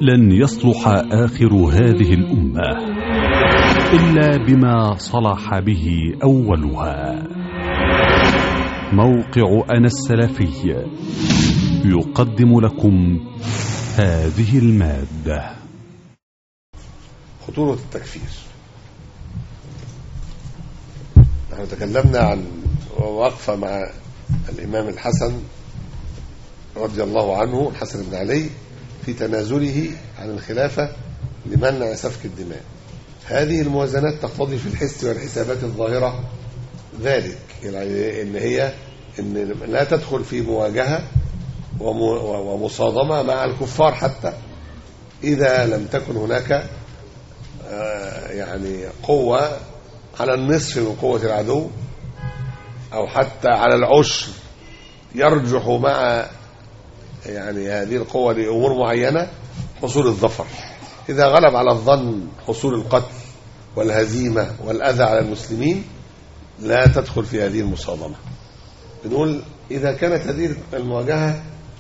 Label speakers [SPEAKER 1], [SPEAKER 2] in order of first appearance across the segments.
[SPEAKER 1] لن يصلح آخر هذه الأمة إلا بما صلح به أولها. موقع أنا السلفي يقدم لكم هذه المادة.
[SPEAKER 2] خطورة التكفير. نحن تكلمنا عن وقفة مع الإمام الحسن رضي الله عنه، الحسن بن علي، في تنازله عن الخلافة لمنع سفك الدماء. هذه الموازنات تقتضي في الحس والحسابات الظاهرة ذلك، يعني إن لا تدخل في مواجهة ومصادمة مع الكفار، حتى إذا لم تكن هناك يعني قوة على النصف من قوة العدو، أو حتى على العشر يرجح مع يعني هذه القوة لأمور معينة حصول الظفر. إذا غلب على الظن حصول القتل والهزيمة والأذى على المسلمين لا تدخل في هذه المصادمة. بنقول إذا كانت هذه المواجهة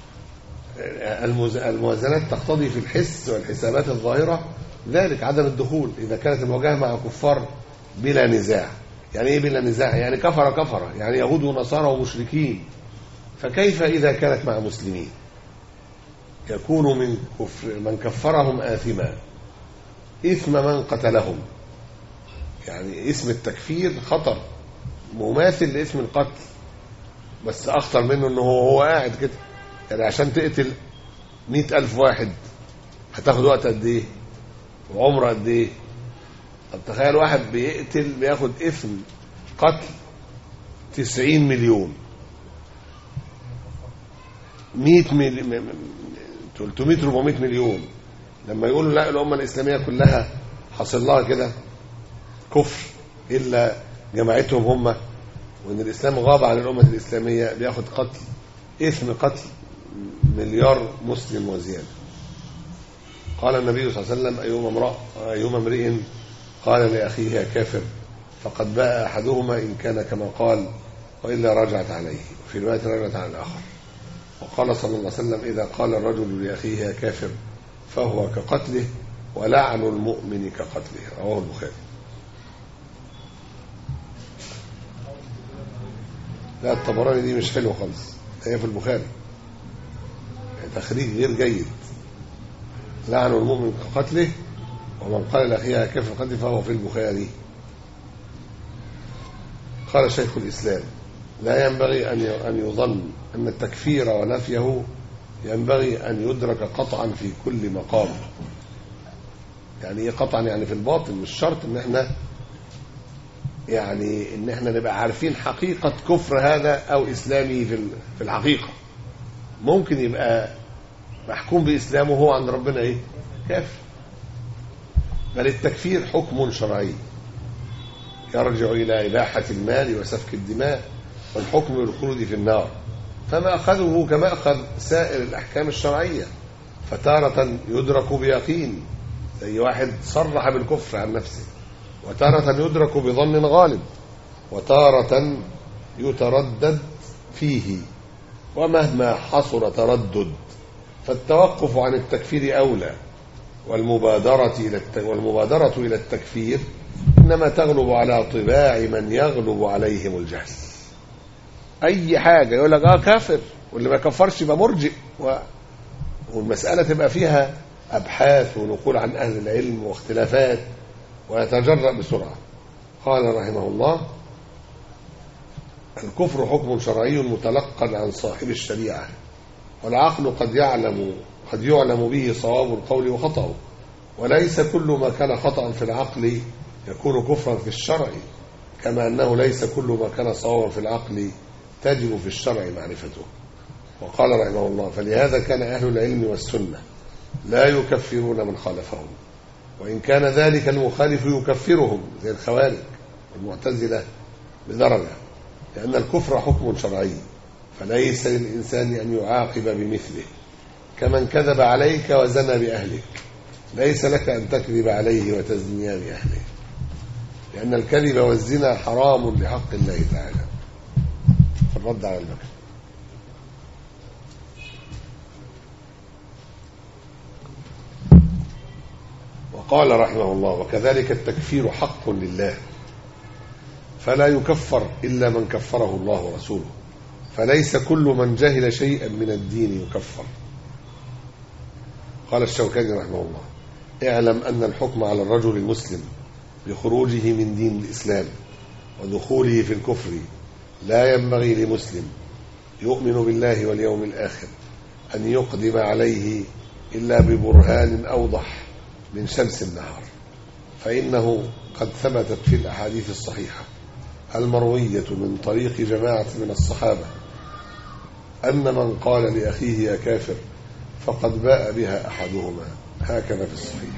[SPEAKER 2] الموازنات تقتضي في الحس والحسابات الظاهرة ذلك عدم الدخول. إذا كانت المواجهة مع كفار بلا نزاع. يعني إيه بلا نزاع؟ يعني كفر، يعني يهود ونصارى ومشركين. فكيف إذا كانت مع مسلمين؟ يكون من كفرهم آثما إثم من قتلهم. يعني اسم التكفير خطر مماثل لاسم القتل، بس أخطر منه أنه هو قاعد كده. يعني عشان تقتل 100,000 واحد هتاخد وقت قد إيه وعمر قد إيه؟ طب تخيل واحد بياخد إثم قتل 90 مليون، 300 400 مليون. لما يقولوا لا الأمة الإسلامية كلها حصل لها كده كفر إلا جماعتهم هم، وإن الإسلام غاب عن الأمة الإسلامية، بياخد إثم قتل مليار مسلم وزيادة. قال النبي صلى الله عليه وسلم: أيما امرئ قال لأخيه يا كافر فقد باء أحدهما إن كان كما قال وإلا رجعت عليه، وفي رواية رجعت على الآخر. وقال صلى الله عليه وسلم: إذا قال الرجل لأخيه يا كافر فهو كقتله، ولعن المؤمن كقتله. رواه البخاري. لا، الطبراني دي مش حلوة خالص، هي في البخاري تخريج غير جيد. لعن المؤمن كقتله، ومن قال لأخيه يا كافر قتله فهو في البخاري. قال شيخ الإسلام: لا ينبغي أن يظن أن التكفير ونفيه ينبغي أن يدرك قطعا في كل مقام. يعني إيه قطعا؟ يعني في الباطن. مش شرط إن احنا نبقى عارفين حقيقة كفر هذا أو إسلامي في الحقيقة. ممكن يبقى محكوم بإسلامه وهو عند ربنا إيه؟ كافر. بل التكفير حكم شرعي يرجع إلى إباحة المال وسفك الدماء والحكم بالخلود في النار، فما أخذه كما أخذ سائر الأحكام الشرعية. فتارة يدرك بيقين زي واحد صرح بالكفر عن نفسه، وتارة يدرك بظن غالب، وتارة يتردد فيه. ومهما حصل تردد فالتوقف عن التكفير أولى، والمبادرة إلى التكفير إنما تغلب على طباع من يغلب عليهم الجهل. أي حاجة يقول لك كافر، واللي ما كفرش يبقى مرجئ، والمسألة تبقى فيها أبحاث ونقول عن أهل العلم واختلافات، ويتجرأ بسرعة. قال رحمه الله: الكفر حكم شرعي متلقى عن صاحب الشريعة، والعقل قد يعلم به صواب القول وخطأه، وليس كل ما كان خطأ في العقل يكون كفرا في الشرع، كما أنه ليس كل ما كان صوابا في العقل تجب في الشرع معرفته. وقال رحمه الله: فلهذا كان أهل العلم والسنة لا يكفرون من خالفهم، وإن كان ذلك المخالف يكفرهم زي الخوارج والمعتزلة بدرجة، لأن الكفر حكم شرعي، فليس للإنسان أن يعاقب بمثله. كمن كذب عليك وزنى بأهلك ليس لك أن تكذب عليه وتزني بأهله، لأن الكذب والزنا حرام لحق الله تعالى. الرد على البكر. وقال رحمه الله: وكذلك التكفير حق لله، فلا يكفر إلا من كفره الله ورسوله، فليس كل من جهل شيئا من الدين يكفر. قال الشوكاني رحمه الله: اعلم أن الحكم على الرجل المسلم بخروجه من دين الإسلام ودخوله في الكفر لا ينبغي لمسلم يؤمن بالله واليوم الآخر أن يقدم عليه إلا ببرهان أوضح من شمس النهار، فإنه قد ثبتت في الأحاديث الصحيحة المروية من طريق جماعة من الصحابة أن من قال لأخيه يا كافر فقد باء بها أحدهما، هكذا في الصحيح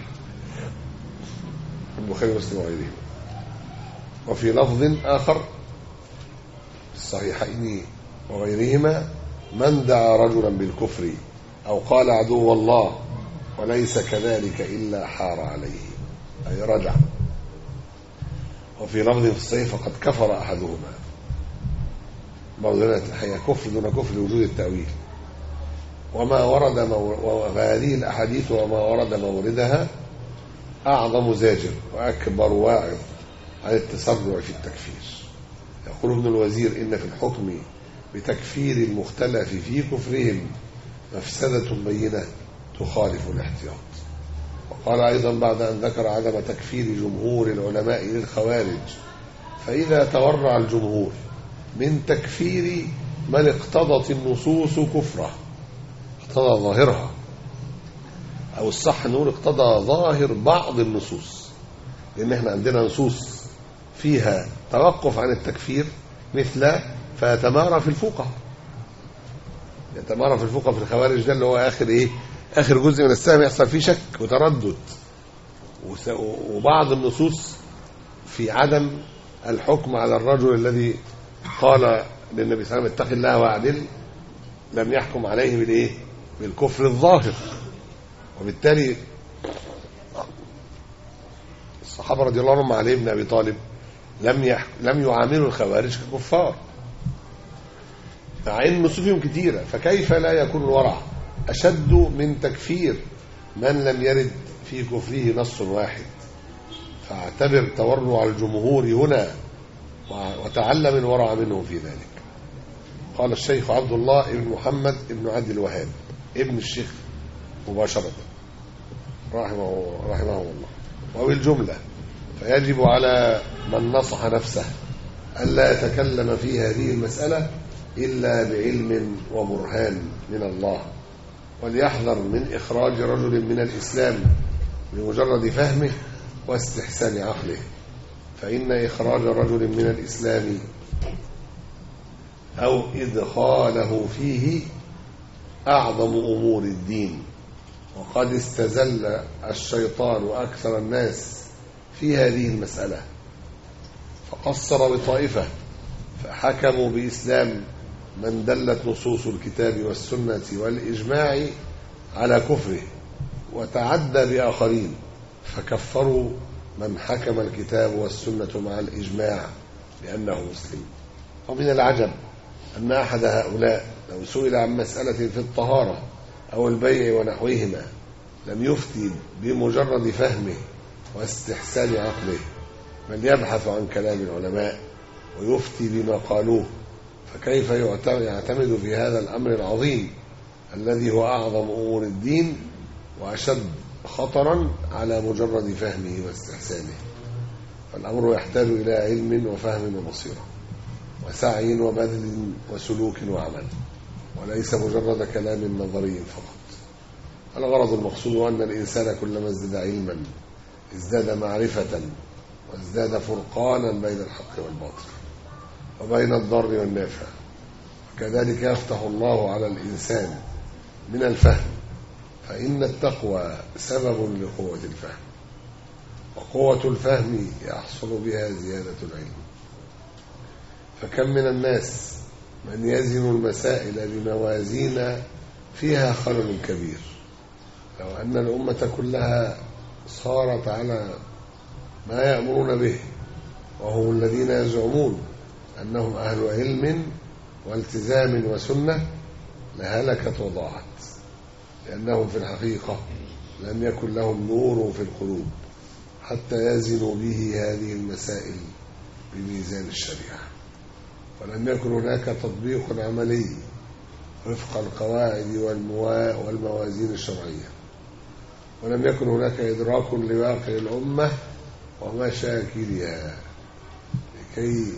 [SPEAKER 2] البخاري ومسلم وغيرهما. وفي لفظ آخر في الصحيحين وغيرهما: من دعا رجلا بالكفر أو قال عدو الله وليس كذلك إلا حار عليه، أي رجع. وفي لفظ في الصحيح: فقد كفر أحدهما. برضه الحقيقة كفر دون كفر لوجود التأويل. وما ورد وهذه الأحاديث وما ورد موردها أعظم زاجر وأكبر واعظ عن التسرع في التكفير. يقول ابن الوزير: إن في الحكم بتكفير المختلف في كفرهم مفسدة بينة تخالف الاحتياط. وقال أيضا بعد أن ذكر عدم تكفير جمهور العلماء للخوارج: فإذا تورع الجمهور من تكفير من اقتضت النصوص كفره، اقتضى ظاهرها، أو الصح نقول اقتضى ظاهر بعض النصوص، لأن احنا عندنا نصوص فيها توقف عن التكفير، مثل فيتمارى في الفقهاء. يتمارى في الفقهاء في الخوارج، ده اللي هو آخر جزء من السهم يحصل فيه شك وتردد. وبعض النصوص في عدم الحكم على الرجل الذي قال للنبي صلى الله عليه وسلم: اتق الله واعدل، لم يحكم عليه بالكفر الظاهر. وبالتالي الصحابة رضي الله عنهم علي بن أبي طالب لم يعاملوا الخوارج ككفار، مع ان نصوصهم كثيرة. فكيف لا يكون الورع أشد من تكفير من لم يرد في كفره نص واحد؟ فاعتبر تورع الجمهور هنا وتعلم الورع منهم في ذلك. قال الشيخ عبد الله بن محمد بن عبد الوهاب ابن الشيخ مباشرة رحمه الله: وبالجملة فيجب على من نصح نفسه ألا يتكلم في هذه المسألة إلا بعلم وبرهان من الله، وليحذر من إخراج رجل من الإسلام بمجرد فهمه واستحسان عقله، فإن إخراج رجل من الإسلام أو إدخاله فيه أعظم أمور الدين. وقد استزل الشيطان أكثر الناس في هذه المسألة، فقصر بطائفة فحكموا بإسلام من دلت نصوص الكتاب والسنة والإجماع على كفره، وتعدى بآخرين فكفروا من حكم الكتاب والسنة مع الإجماع بأنه مسلم. ومن العجب أن أحد هؤلاء لو سئل عن مسألة في الطهارة أو البيع ونحوهما لم يفتي بمجرد فهمه واستحسان عقله، بل يبحث عن كلام العلماء ويفتي بما قالوه. فكيف يعتمد في هذا الأمر العظيم الذي هو أعظم أمور الدين وأشد خطرا على مجرد فهمه واستحسانه؟ فالأمر يحتاج إلى علم وفهم وبصيرة وسعي وبذل وسلوك وعمل، وليس مجرد كلام نظري فقط. الغرض المقصود أن الإنسان كلما ازداد علما ازداد معرفة وازداد فرقانا بين الحق والباطل وبين الضار والنافع. كذلك يفتح الله على الإنسان من الفهم، فإن التقوى سبب لقوة الفهم، وقوة الفهم يحصل بها زيادة العلم. فكم من الناس من يزن المسائل بموازين فيها خلل كبير. لو أن الأمة كلها صارت على ما يأمرون به وهم الذين يزعمون أنهم أهل علم والتزام وسنة لهلكت وضاعت، لأنهم في الحقيقة لم يكن لهم نور في القلوب حتى يزنوا به هذه المسائل بميزان الشريعة، ولم يكن هناك تطبيق عملي وفق القواعد والموازين الشرعية، ولم يكن هناك إدراك لواقع الأمة ومشاكلها لكي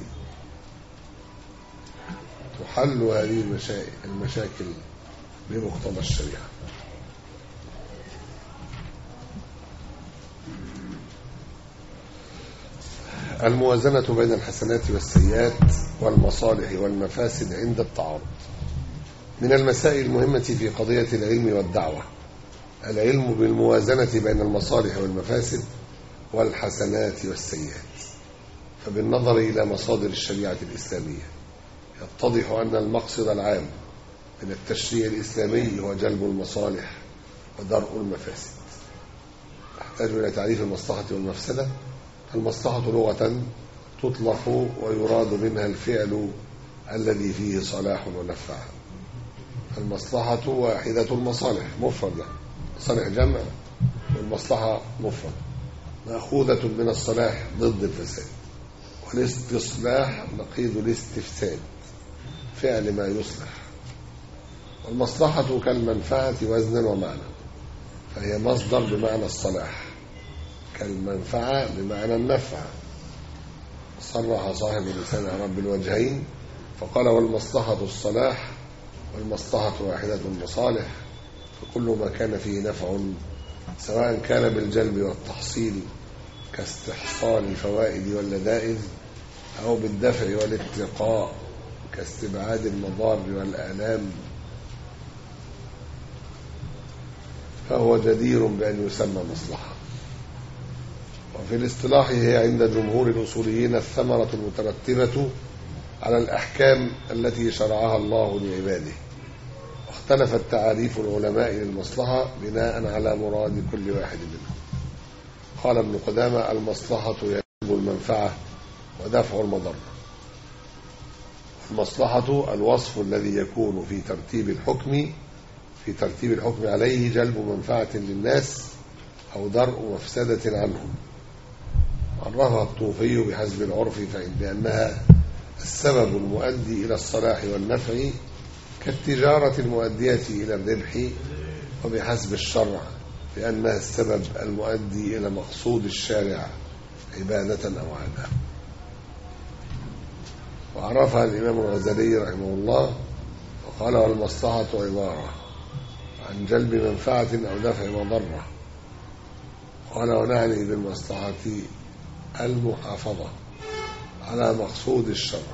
[SPEAKER 2] تحل هذه المشاكل بمقتضى الشريعة. الموازنة بين الحسنات والسيئات والمصالح والمفاسد عند التعارض. من المسائل المهمة في قضية العلم والدعوة العلم بالموازنة بين المصالح والمفاسد والحسنات والسيئات، فبالنظر إلى مصادر الشريعة الإسلامية يتضح أن المقصد العام من التشريع الإسلامي هو جلب المصالح ودرء المفاسد. نحتاج إلى تعريف المصلحة والمفسدة. المصلحة لغة تطلق ويراد منها الفعل الذي فيه صلاح ونفع. المصلحة واحدة المصالح مفردة، صالح جمع، والمصلحة مفرد مأخوذة من الصلاح ضد الفساد، والاستصلاح نقيض الاستفساد فعل ما يصلح. والمصلحة كالمنفعة وزنا ومعنى، فهي مصدر بمعنى الصلاح، كالمنفعة بمعنى النفع. صرح صاحب لسان عرب بالوجهين فقال: والمصلحة الصلاح، والمصلحة واحدة المصالح، فكل ما كان فيه نفع سواء كان بالجلب والتحصيل كاستحصال الفوائد واللذائذ، أو بالدفع والاتقاء كاستبعاد المضار والآلام، فهو جدير بأن يسمى مصلحة. وفي الاصطلاح هي عند جمهور الأصوليين الثمرة المترتبة على الأحكام التي شرعها الله لعباده. واختلفت تعاريف العلماء للمصلحة بناء على مراد كل واحد منهم. قال ابن قدامة: المصلحة يجلب المنفعة ودفع المضرة. المصلحة الوصف الذي يكون في ترتيب الحكم عليه جلب منفعة للناس أو درء مفسدة عنهم. عرفها الطوفي بحسب العرف بأنها السبب المؤدي إلى الصلاح والنفع كالتجارة المؤدية إلى الربح، وبحسب الشرع بأنها السبب المؤدي إلى مقصود الشارع عبادة أو عادة. وعرفها الإمام الغزالي رحمه الله وقال: والمصلحة عبارة عن جلب منفعة أو دفع مضرة. قال: ونعني بالمصلحة المحافظة على مقصود الشرع.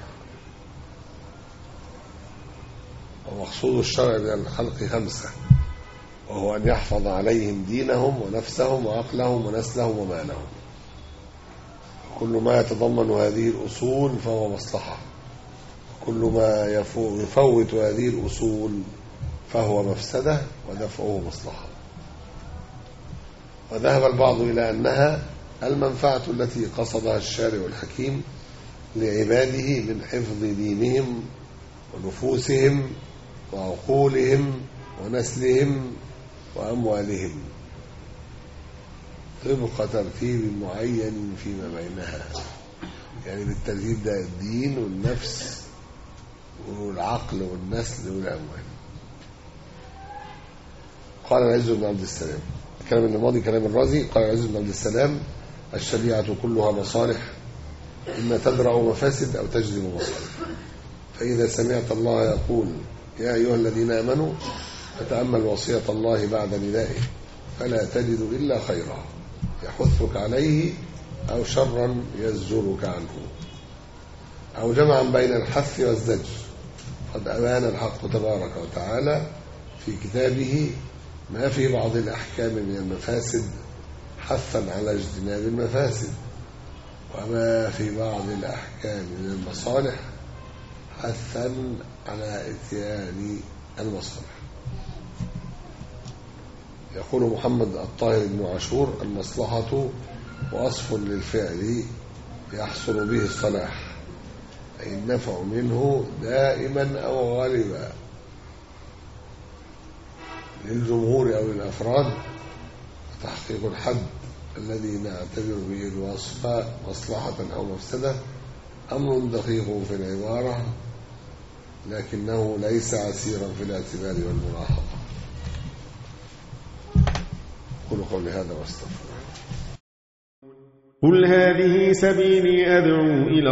[SPEAKER 2] ومقصود الشرع من الخلق 5، وهو أن يحفظ عليهم دينهم ونفسهم وعقلهم ونسلهم ومالهم. كل ما يتضمن هذه الأصول فهو مصلحة، وكل ما يفوت هذه الأصول فهو مفسدة ودفعه مصلحة. وذهب البعض إلى أنها المنفعة التي قصدها الشارع الحكيم لعباده من حفظ دينهم ونفوسهم وعقولهم ونسلهم وأموالهم طبق ترتيب معين فيما بينها. يعني بالترتيب ده الدين والنفس والعقل والنسل والأموال. قال العز بن عبد السلام، الكلام الماضي كلام الرازي. قال العز بن عبد السلام: الشريعة كلها مصالح، إما تدرأ مفاسد أو تجلب مصالح. فإذا سمعت الله يقول: يا أيها الذين آمنوا، فتأمل وصية الله بعد ندائه، فلا تجد إلا خيرا يحثك عليه أو شرا يزجرك عنه، أو جمعا بين الحث والزجر. قد أبان الحق تبارك وتعالى في كتابه ما في بعض الأحكام من المفاسد حثا على اجتناب المفاسد، وما في بعض الأحكام من المصالح حثا على إتيان المصالح. يقول محمد الطاهر بن عاشور: المصلحة وصف للفعل يحصل به الصلاح، أي النفع منه دائما أو غالبا. للجمهور أو للأفراد تحقيق الحد الذي نعتبر به الوصف مصلحة أو مفسدة أمر دقيق في العبارة، لكنه ليس عسيرا في الاعتبار والملاحظة. قل قولي هذا واستغفر.
[SPEAKER 3] قل هذه سبيلي أدعو إلى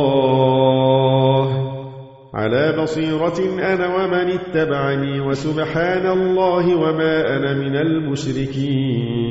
[SPEAKER 3] الله على بصيرة أنا ومن اتبعني، وسبحان الله وما أنا من المشركين.